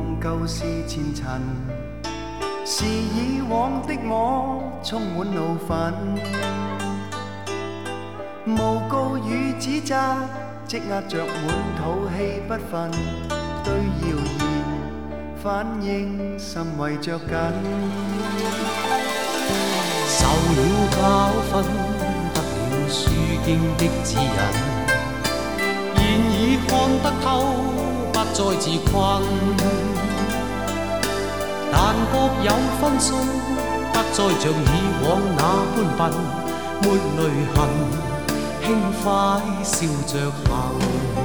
望旧事前尘，是以往的我充满怒愤，诬告與指責積壓着滿肚氣不忿，對謠言反應甚為着緊。 受了教訓，得了書經的指引，現已看得透，不再自困。但各有分數，不再像以往那般笨，沒淚痕，輕快笑着行。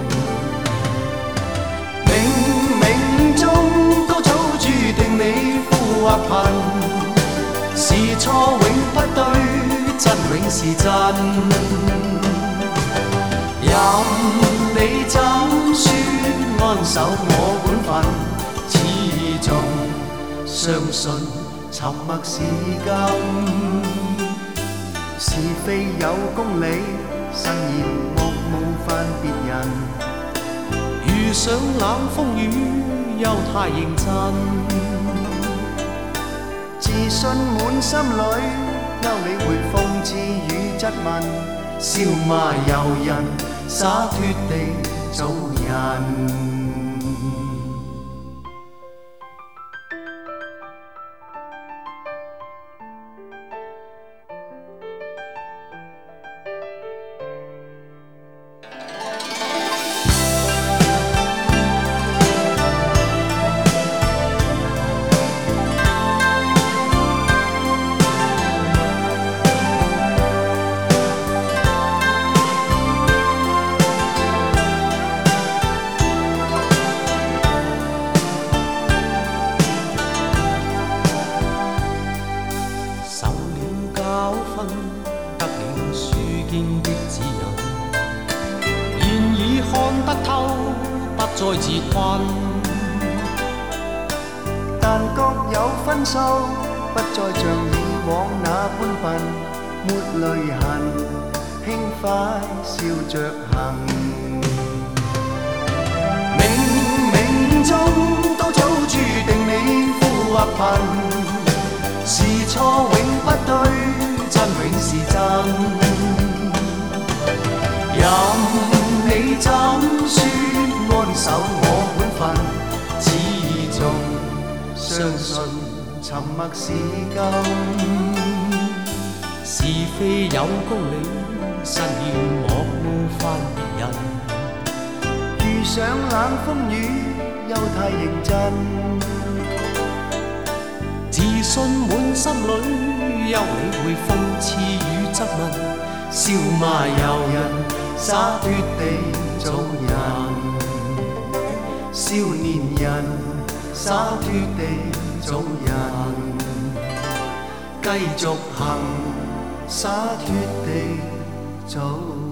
冥冥中都早注定你富或貧，是錯永不對，真永是真。任你怎說安守我本分，始終相信沉默是金。是非有公理，慎言莫冒犯別人。 遇上冷風雨，又太認真。 自信滿心裏，休理會諷刺與質問，笑罵由人，灑脱地做人。 得了書經的指引，現已看得透，不再自困。 但各有分數，不再像以往那般笨，沒淚痕，輕快笑着行。冥冥中都早注定你富或貧，是錯永不對，真永是真。任你怎說安守我本分，始終相信沉默是金。 是非有公理，慎言莫冒犯別人。 遇上冷風雨，又太認真。 自信滿心裏，休理會諷刺與質問， 笑罵由人，灑脱地做人。少年人，灑脱地做人。繼續行，灑脱地做人。